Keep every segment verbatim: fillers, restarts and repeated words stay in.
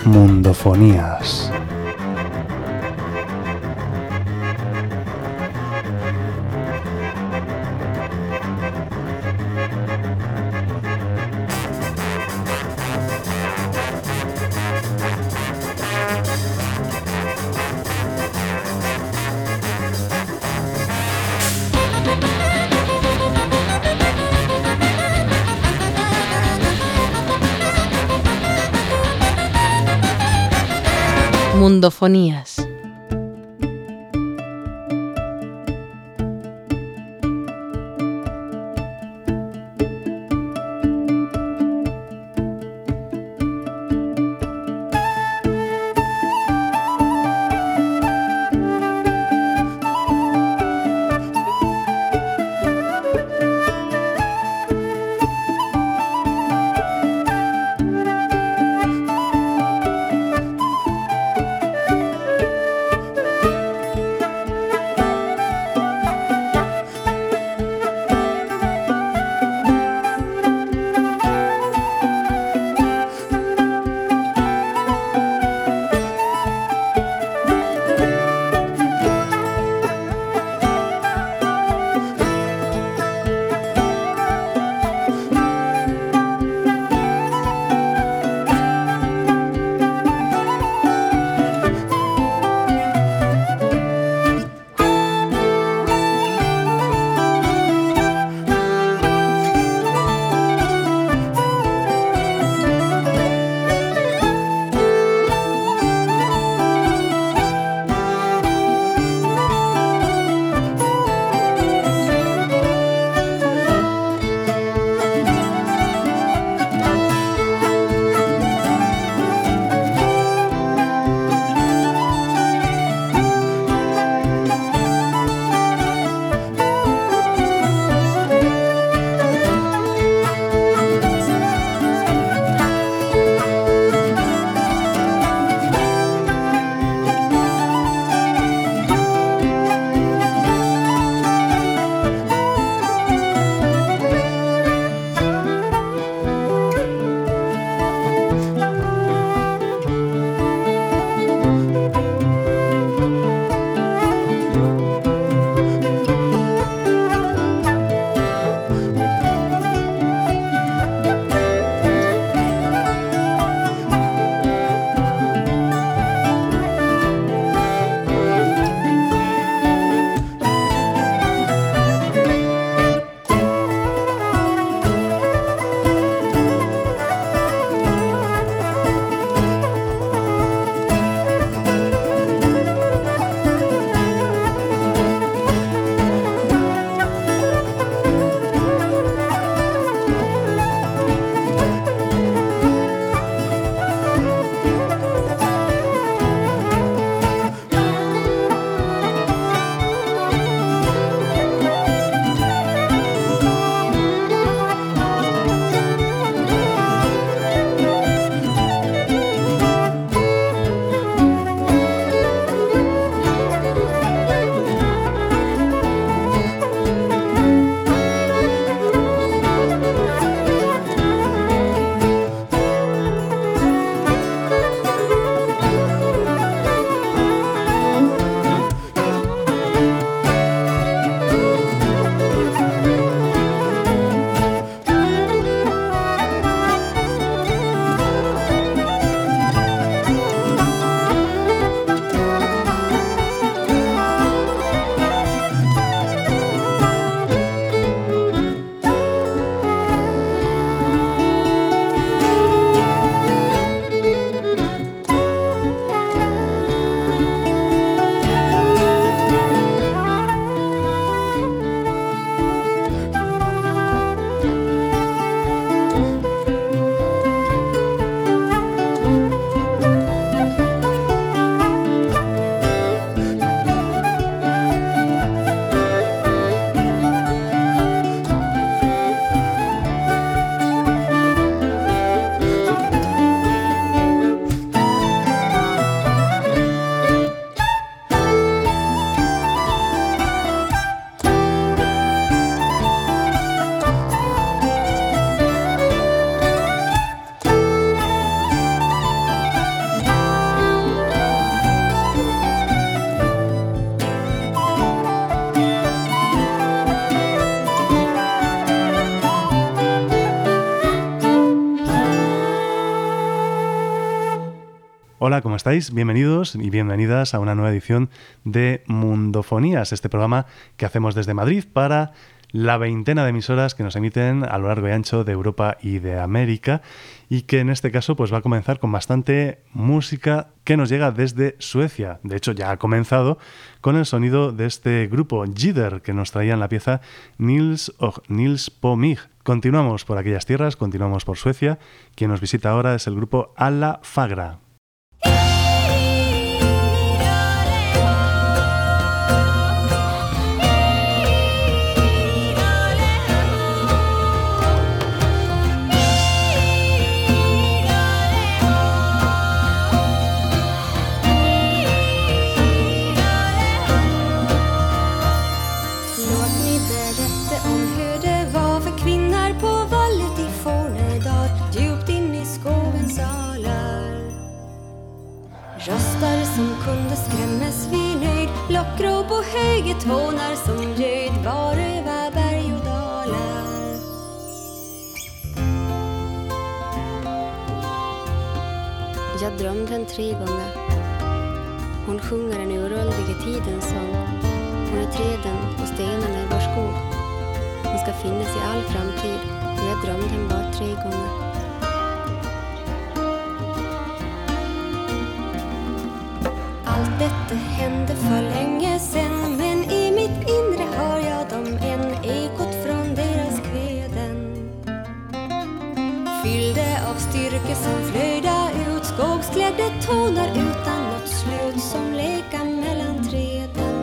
Mundofonías. Mundofonías. Hola, ¿cómo estáis? Bienvenidos y bienvenidas a una nueva edición de Mundofonías, este programa que hacemos desde Madrid para la veintena de emisoras que nos emiten a lo largo y ancho de Europa y de América, y que en este caso pues va a comenzar con bastante música que nos llega desde Suecia. De hecho, ya ha comenzado con el sonido de este grupo Jidder, que nos traían la pieza Nils och Nils på mig. Continuamos por aquellas tierras, continuamos por Suecia. Quien nos visita ahora es el grupo Alla Fagra. Röstar som kunde skrämmes vid nöjd, lockrop och höga tonar som ljöd var över berg och dalar. Jag drömde en tre gånger. Hon sjunger en uråldriga tidens sång. Hon är träden och stenarna i vår skog. Hon ska finnas i all framtid, och jag drömde henne bara tre gånger. Allt detta hände för länge sen, men i mitt inre hör jag dem än, ekot från deras kväden. Fyllde av styrka som flöjda ut, skogsklädda toner utan något slut som leka mellan träden.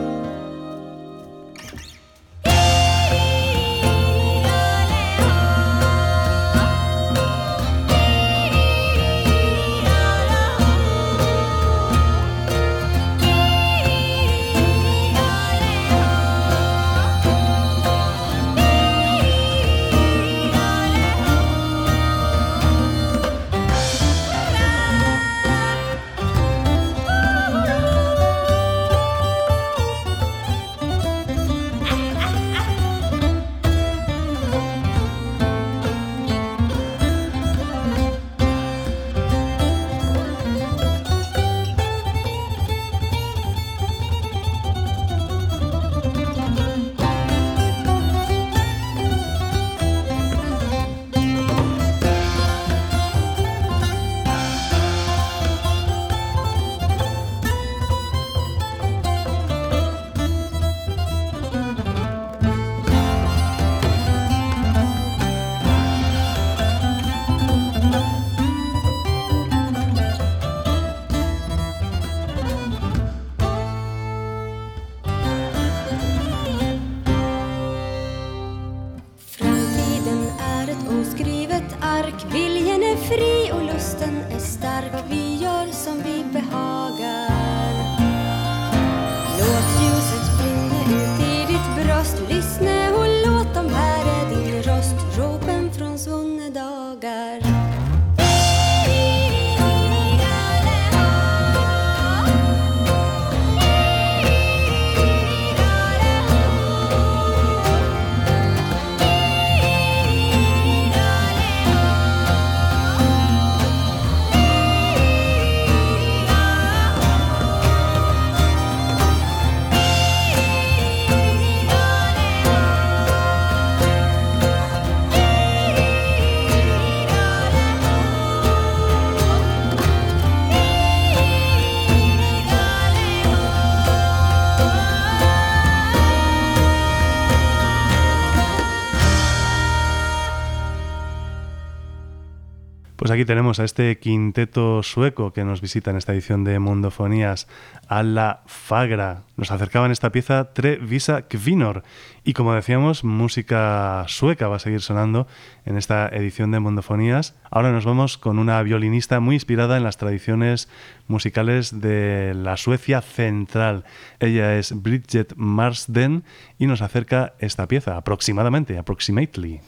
Pues aquí tenemos a este quinteto sueco que nos visita en esta edición de Mundofonías, Alla Fagra. Nos acercaban esta pieza Tre Visa Kvinnor, y como decíamos, música sueca va a seguir sonando en esta edición de Mundofonías. Ahora nos vamos con una violinista muy inspirada en las tradiciones musicales de la Suecia central. Ella es Bridget Marsden y nos acerca esta pieza, aproximadamente, approximately.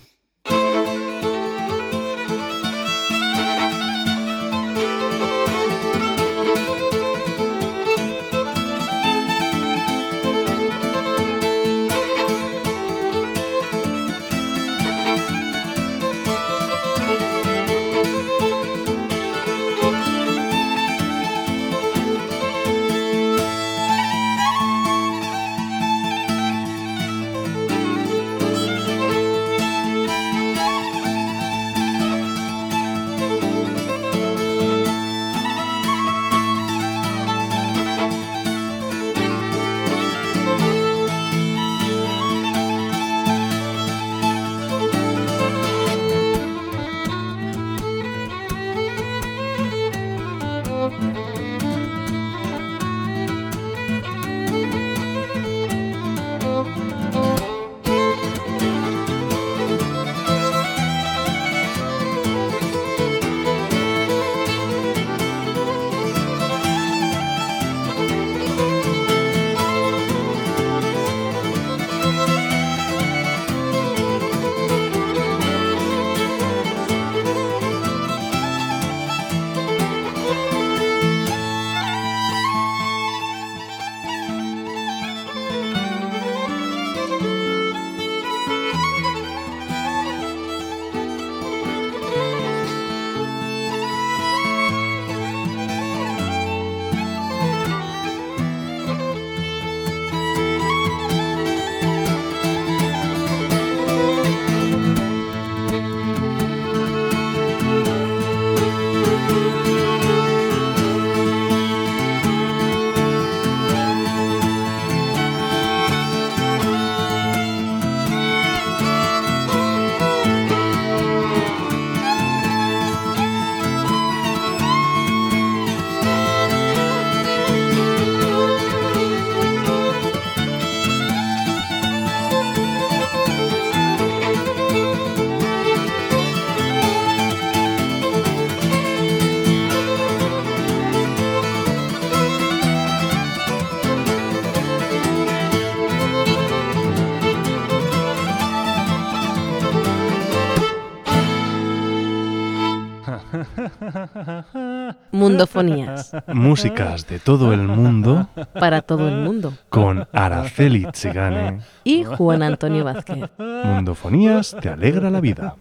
Mundofonías. Músicas de todo el mundo. Para todo el mundo. Con Araceli Chigane. Y Juan Antonio Vázquez. Mundofonías te alegra la vida.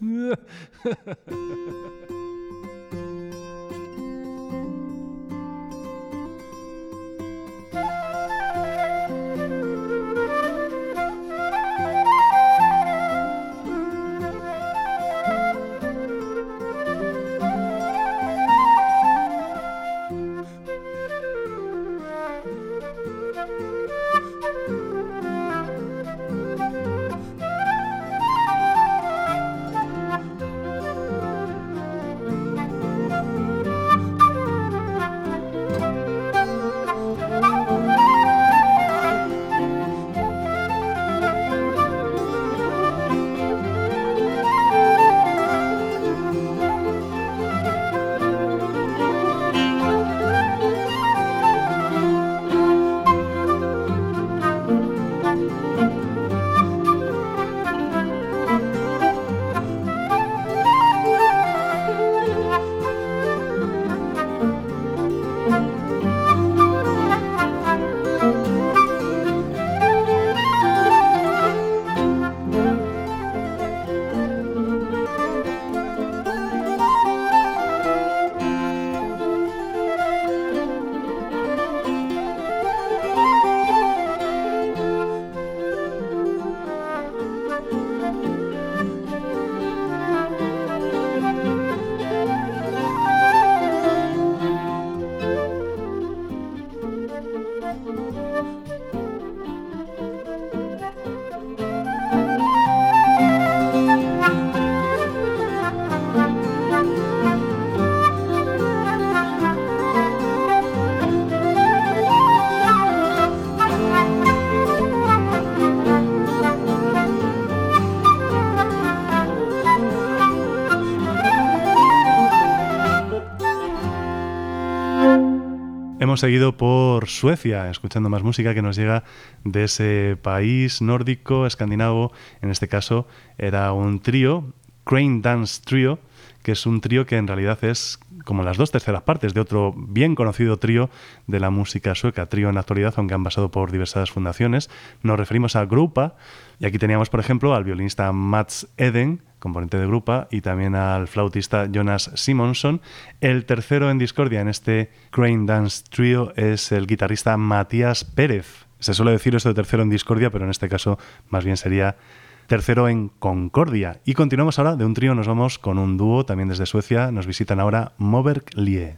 Hemos seguido por Suecia, escuchando más música que nos llega de ese país nórdico, escandinavo. En este caso era un trío, Crane Dance Trio, que es un trío que en realidad es como las dos terceras partes de otro bien conocido trío de la música sueca, trío en la actualidad, aunque han pasado por diversas fundaciones. Nos referimos a Grupa, y aquí teníamos, por ejemplo, al violinista Mats Eden, componente de Grupa, y también al flautista Jonas Simonsson. El tercero en discordia en este Crane Dance Trio es el guitarrista Matías Pérez. Se suele decir eso de tercero en discordia, pero en este caso más bien sería tercero en concordia. Y continuamos ahora, de un trío nos vamos con un dúo, también desde Suecia. Nos visitan ahora Moberg Lie.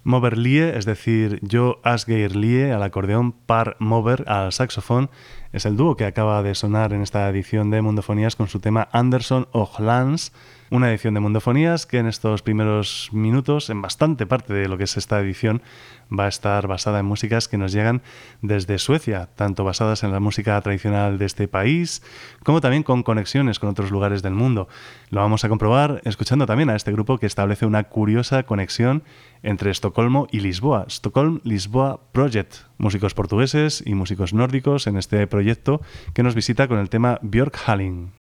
Mover Lie, es decir, Jo Asgeir Lie al acordeón, Par Mover al saxofón, es el dúo que acaba de sonar en esta edición de Mundofonías con su tema Anderson och Lans, una edición de Mundofonías que en estos primeros minutos, en bastante parte de lo que es esta edición, va a estar basada en músicas que nos llegan desde Suecia, tanto basadas en la música tradicional de este país, como también con conexiones con otros lugares del mundo. Lo vamos a comprobar escuchando también a este grupo que establece una curiosa conexión entre Estocolmo y Lisboa, Stockholm Lisboa Project, músicos portugueses y músicos nórdicos en este proyecto que nos visita con el tema Björkhalling.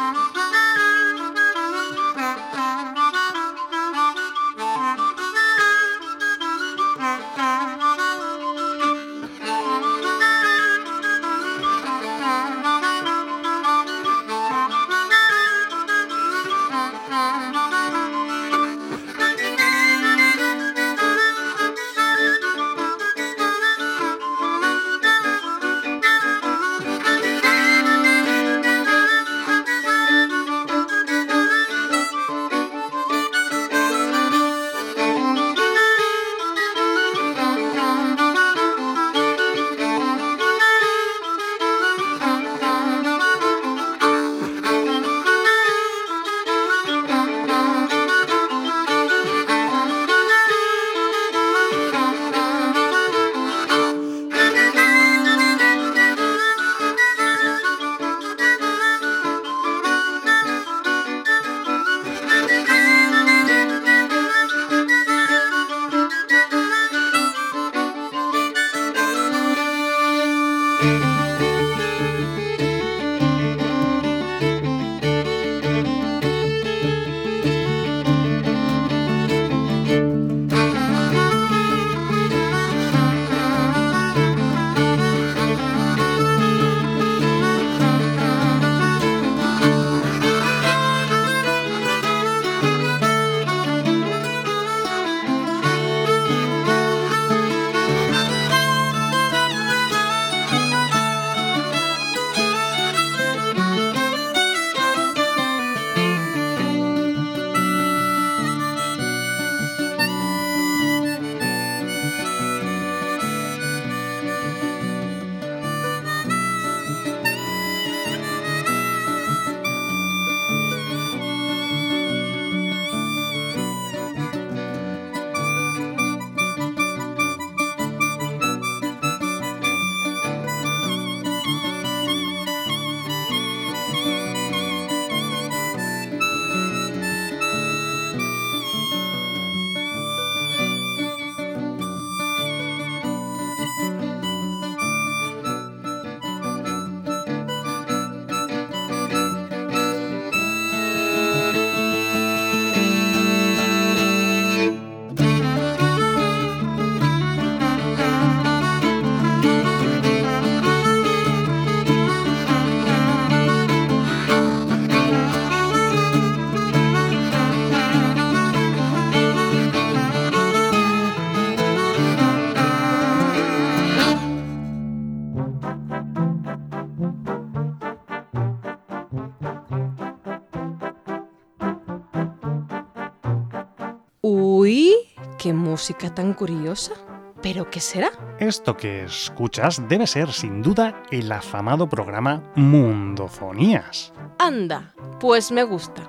Uy, qué música tan curiosa. ¿Pero qué será? Esto que escuchas debe ser, sin duda, el afamado programa Mundofonías. Anda, pues me gusta.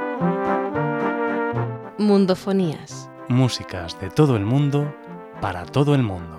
Mundofonías. Músicas de todo el mundo, para todo el mundo.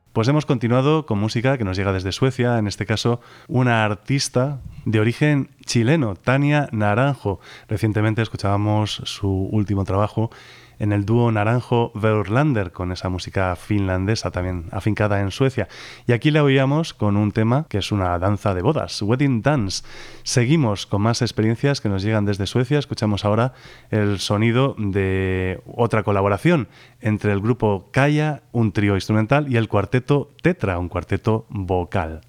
Pues hemos continuado con música que nos llega desde Suecia, en este caso una artista de origen chileno, Tania Naranjo. Recientemente escuchábamos su último trabajo en el dúo Naranjo-Verlander, con esa música finlandesa también afincada en Suecia. Y aquí la oíamos con un tema que es una danza de bodas, Wedding Dance. Seguimos con más experiencias que nos llegan desde Suecia. Escuchamos ahora el sonido de otra colaboración entre el grupo Kaya, un trío instrumental, y el cuarteto Tetra, un cuarteto vocal.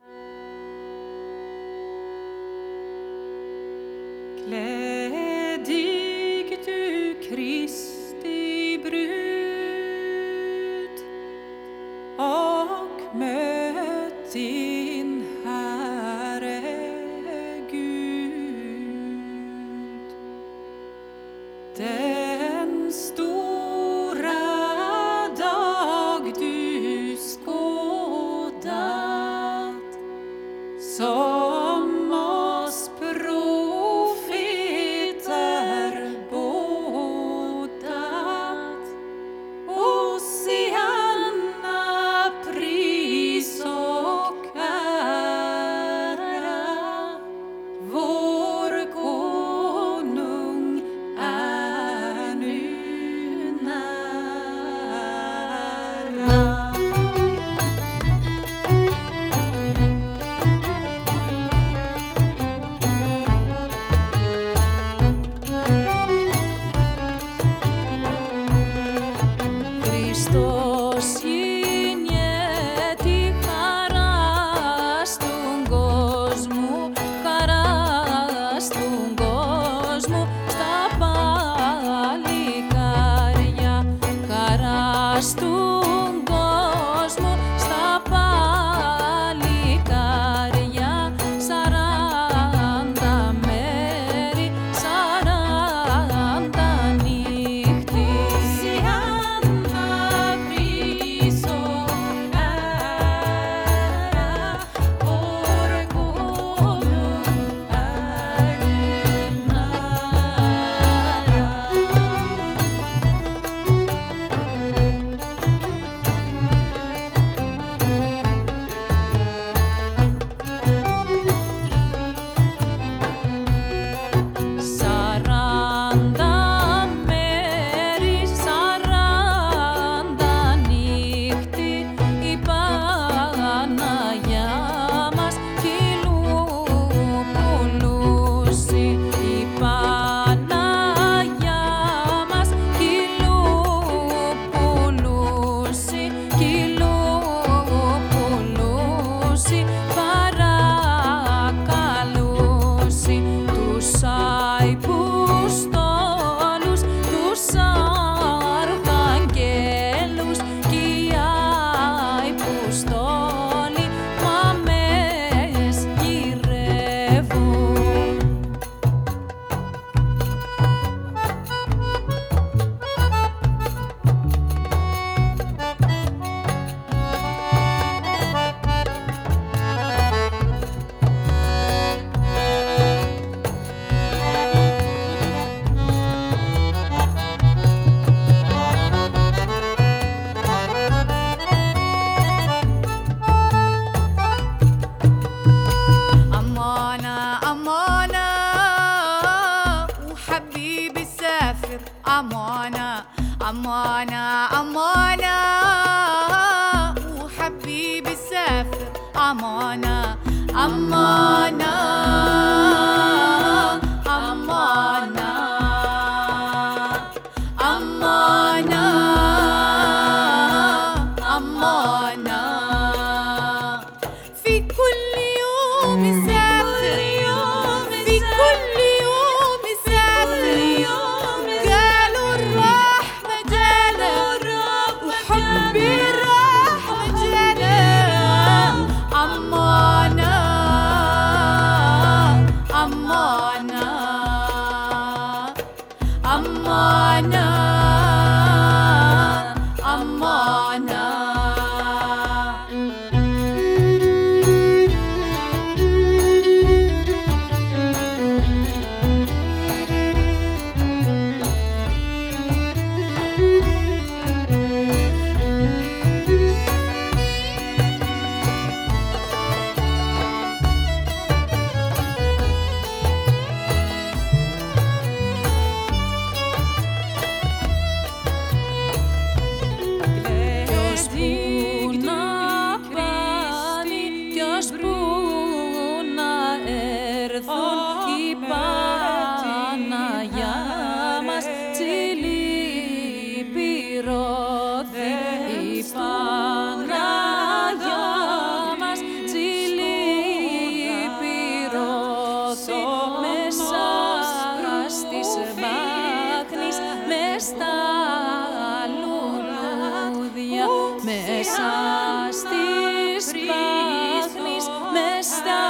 Μέσα στις πάθμεις, μες στα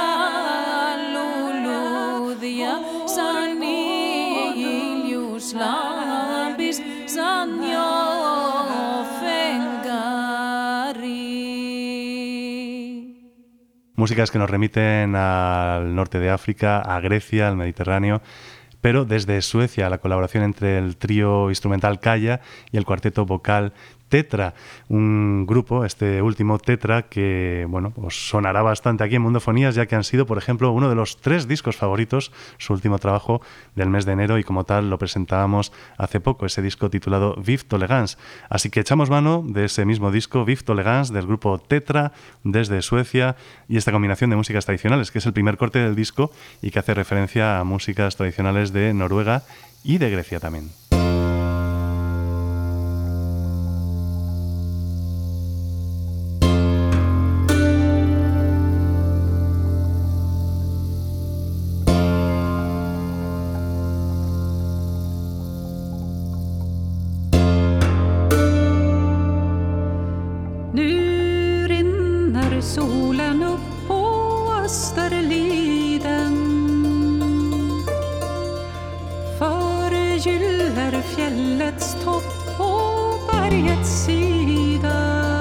λουλούδια, σαν ήλιους λάμπεις, σαν δυο φεγγάρι. Músicas que nos remiten al norte de África, a Grecia, al Mediterráneo, pero desde Suecia, la colaboración entre el trío instrumental Kaya y el cuarteto vocal Tetra, un grupo, este último Tetra, que bueno, pues sonará bastante aquí en Mundofonías, ya que han sido, por ejemplo, uno de los tres discos favoritos, su último trabajo del mes de enero, y como tal lo presentábamos hace poco, ese disco titulado Vive Tolerance. Así que echamos mano de ese mismo disco, Vive Tolerance, del grupo Tetra, desde Suecia, y esta combinación de músicas tradicionales, que es el primer corte del disco y que hace referencia a músicas tradicionales de Noruega y de Grecia también. Solen upp på Österliden, förgyller fjällets topp på bergets sida.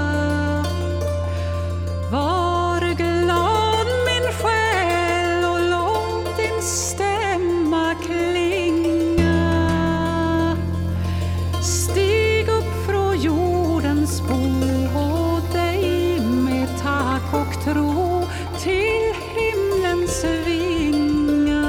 Var glad min själ och låt din stämma klinga. Stig upp från jordens bo och dig med tack och tro till himlens vingar.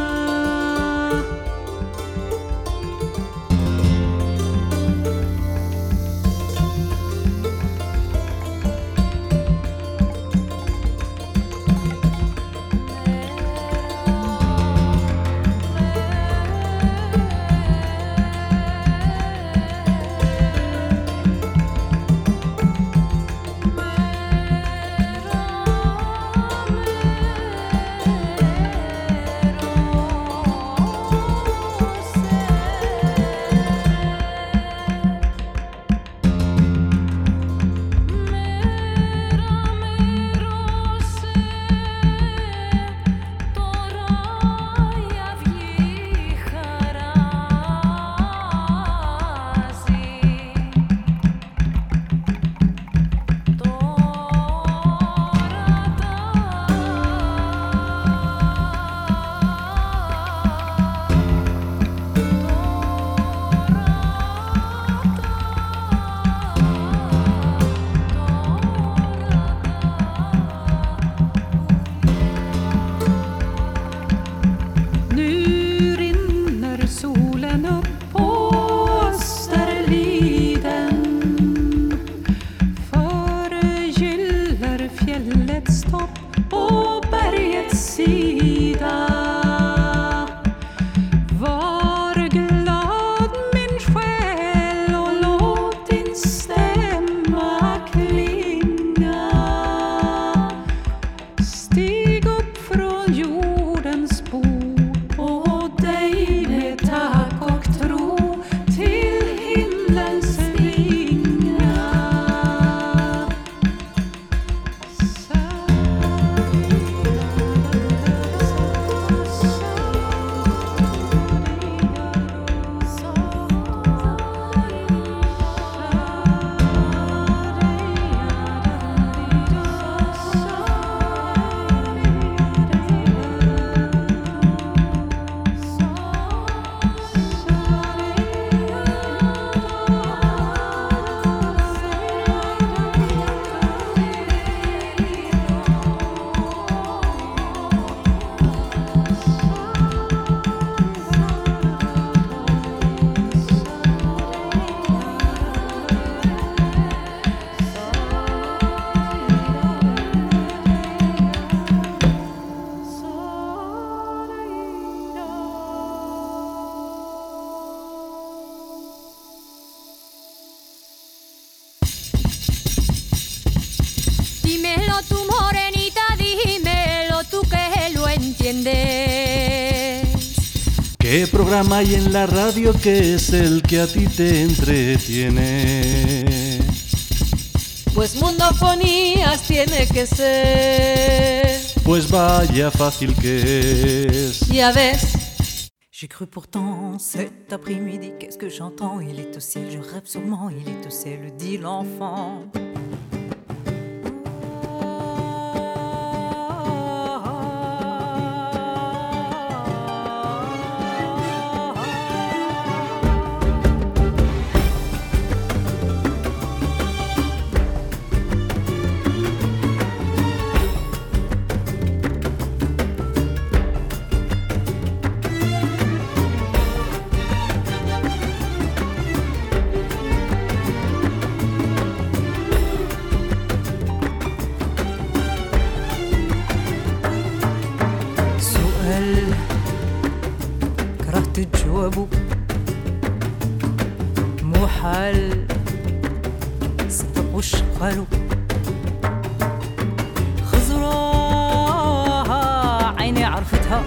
¿Qué programa hay en la radio que es el que a ti te entretiene? Pues mundofonías tiene que ser. Pues vaya fácil que es. Ya ves. J'ai cru pourtant cet après-midi, qu'est-ce que j'entends? Il est au ciel, je rêve sûrement, il est au ciel, dit l'enfant. تجاوبوا محال صدق وش قالوا خزراها عيني عرفتها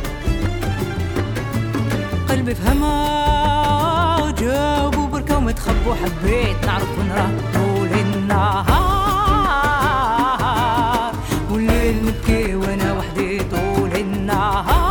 قلبي فهمها جاوبوا بركة ومتخبوا حبيت نعرف ونراه طول النهار والليل نبكي وانا وحدي طول النهار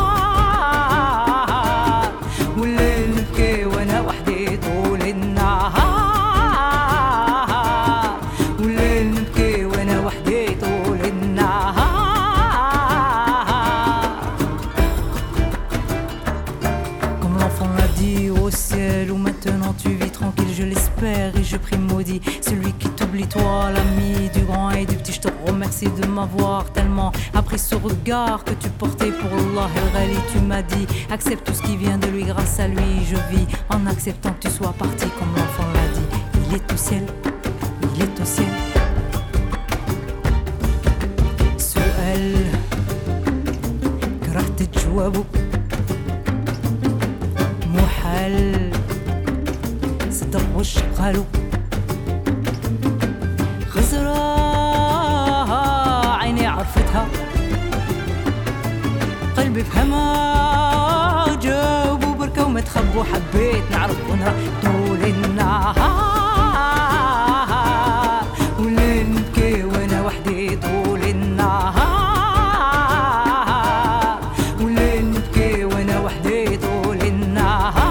Et je prie maudit celui qui t'oublie toi, l'ami du grand et du petit. Je te remercie de m'avoir tellement appris ce regard que tu portais pour Allah El Ghali. Tu m'as dit accepte tout ce qui vient de lui, grâce à lui je vis en acceptant que tu sois parti comme l'enfant l'a dit. Il est au ciel, il est au ciel. سؤال كرهت تجاوبه محال وش قالوا خزراها عيني عرفتها قلبي فهمها جاوبوا بركة وما تخبوا حبيت نعرف ونرى طول النهار والليل نبكي وانا وحدي طول النهار والليل نبكي وانا وحدي طول النهار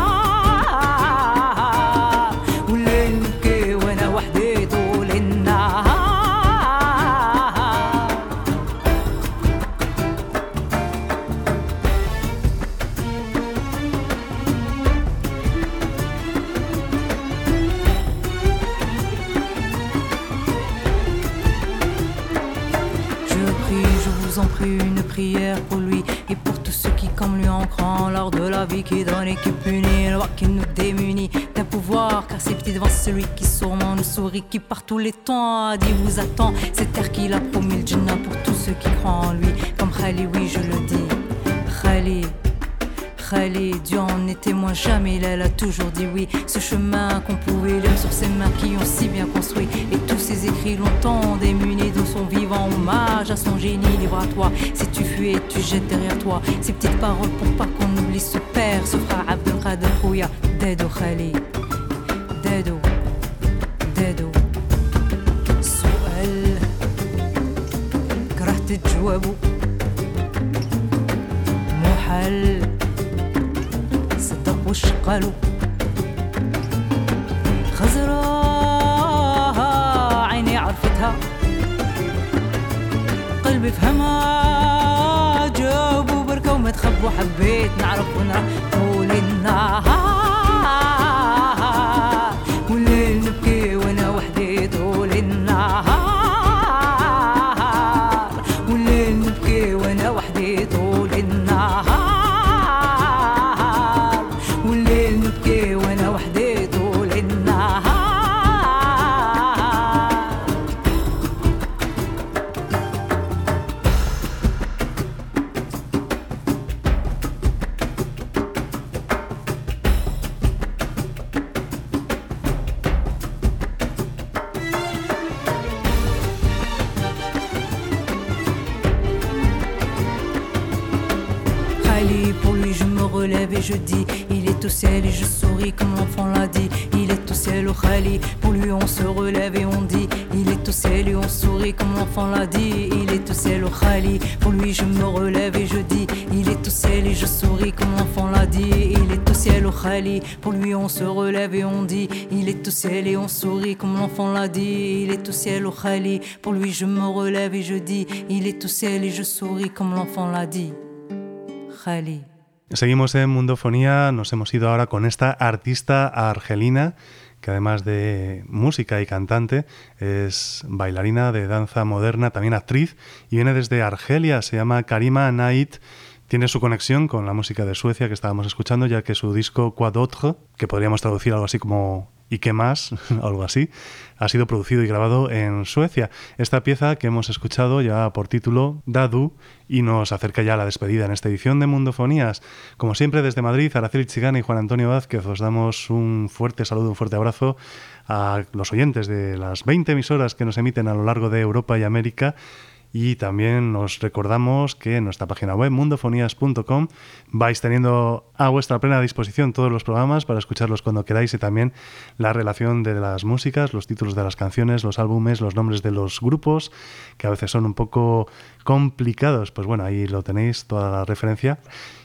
une prière pour lui et pour tous ceux qui comme lui en croient l'art de la vie qui donne et qui punit, le roi qui nous démunit d'un pouvoir car c'est petit devant celui qui sûrement nous sourit, qui par tous les temps a dit vous attend, c'est terre qu'il a promis le Jannah pour tous ceux qui croient en lui comme Khali, oui je le dis Khali Khali, Dieu en est témoin, jamais il a toujours dit oui. Ce chemin qu'on pouvait lire sur ses mains qui ont si bien construit et tous ses écrits longtemps démunis de son vivant hommage à son génie, libre à toi. Si tu fuis, tu jettes derrière toi ces petites paroles pour pas qu'on oublie ce père, ce frère Abdelkader Khouya. Dedo Khali, Dedo, Dedo. سؤال كرهت تجاوبه محال وش قالوا خزراها عيني عرفتها قلبي فهمها جاوبوا بركة وما تخبوا حبيت نعرف ونرى طول النهار والليل نبكي وانا وحدي طول النهار والليل نبكي وانا وحدي طول النهار Et je dis, il est au ciel et je souris comme l'enfant l'a dit. Il est au ciel au Khali, pour lui on se relève et on dit, il est est au ciel et on sourit comme l'enfant l'a dit. Il est au ciel au Khali, pour lui je me relève et je dis. Il est au ciel et je souris comme l'enfant l'a dit. Il est au ciel au Khali, pour lui on se relève et on dit. Il est au ciel et on sourit comme l'enfant l'a dit. Il est au ciel au Khali, pour lui je me relève et je dis. Il est au ciel et je souris comme l'enfant l'a dit. Khali. Seguimos en Mundofonía, nos hemos ido ahora con esta artista argelina que además de música y cantante es bailarina de danza moderna, también actriz, y viene desde Argelia, se llama Karima Naid. Tiene su conexión con la música de Suecia que estábamos escuchando, ya que su disco Quoi d'autre, que podríamos traducir algo así como ¿y qué más?, algo así, ha sido producido y grabado en Suecia. Esta pieza que hemos escuchado lleva por título Dadu y nos acerca ya a la despedida en esta edición de Mundofonías. Como siempre, desde Madrid, Araceli Chigana y Juan Antonio Vázquez, os damos un fuerte saludo, un fuerte abrazo a los oyentes de las veinte emisoras que nos emiten a lo largo de Europa y América. Y también nos recordamos que en nuestra página web mundofonías punto com vais teniendo a vuestra plena disposición todos los programas para escucharlos cuando queráis, y también la relación de las músicas, los títulos de las canciones, los álbumes, los nombres de los grupos, que a veces son un poco complicados. Pues bueno, ahí lo tenéis, toda la referencia.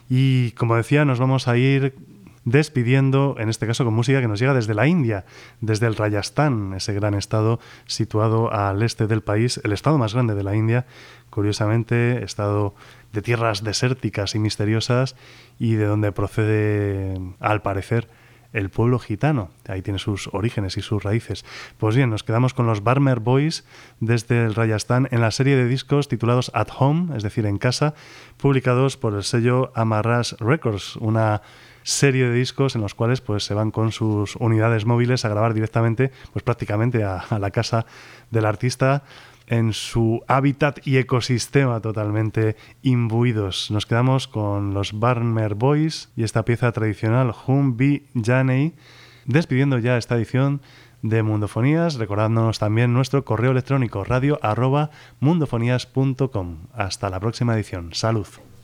Y como decía, nos vamos a ir despidiendo, en este caso con música que nos llega desde la India, desde el Rajasthan, ese gran estado situado al este del país, el estado más grande de la India, curiosamente, estado de tierras desérticas y misteriosas, y de donde procede, al parecer, el pueblo gitano. Ahí tiene sus orígenes y sus raíces. Pues bien, nos quedamos con los Barmer Boys desde el Rajasthan en la serie de discos titulados At Home, es decir, en casa, publicados por el sello Amarras Records, una serie de discos en los cuales pues se van con sus unidades móviles a grabar directamente, pues prácticamente a, a la casa del artista, en su hábitat y ecosistema totalmente imbuidos. Nos quedamos con los Barmer Boys y esta pieza tradicional Hum Bi Janei, despidiendo ya esta edición de Mundofonías, recordándonos también nuestro correo electrónico radio arroba mundofonías punto com. Hasta la próxima edición. Salud.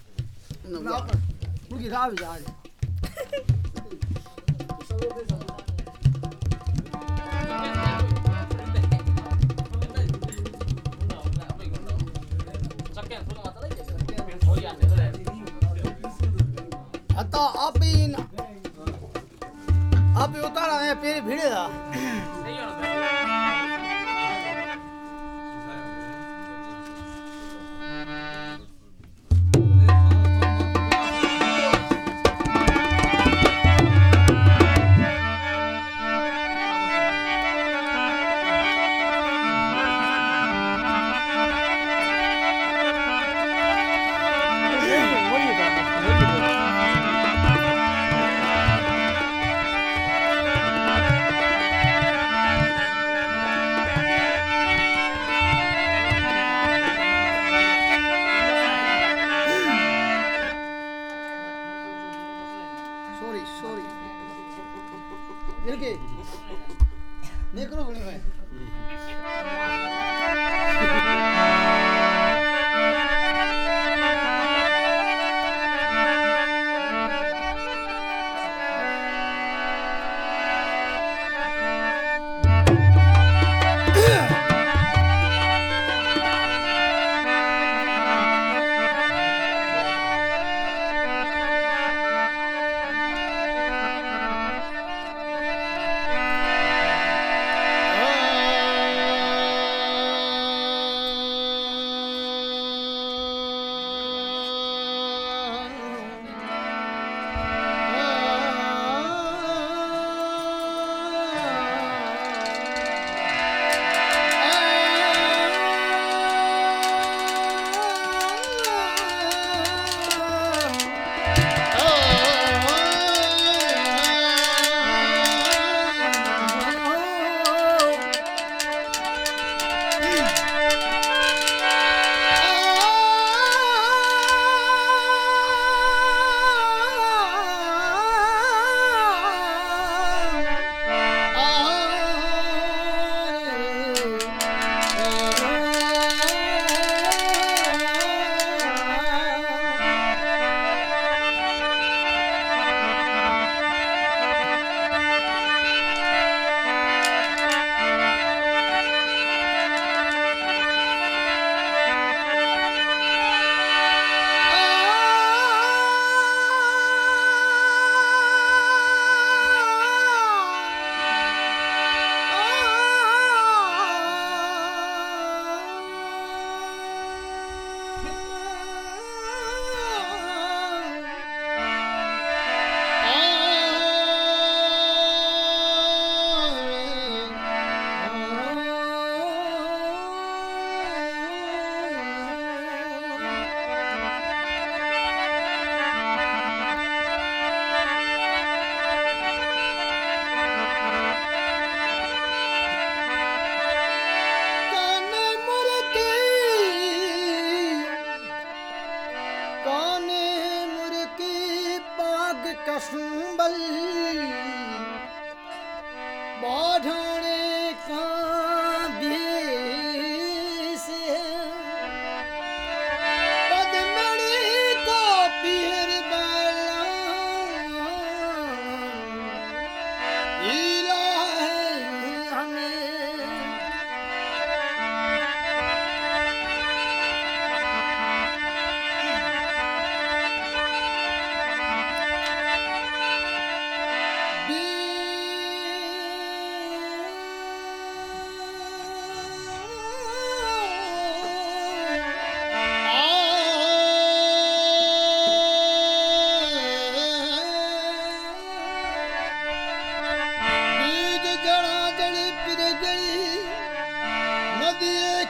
आता आप ही आप ही उतारा है फिर भिड़े था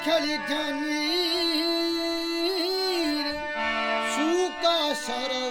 खेली जानी सूका शरा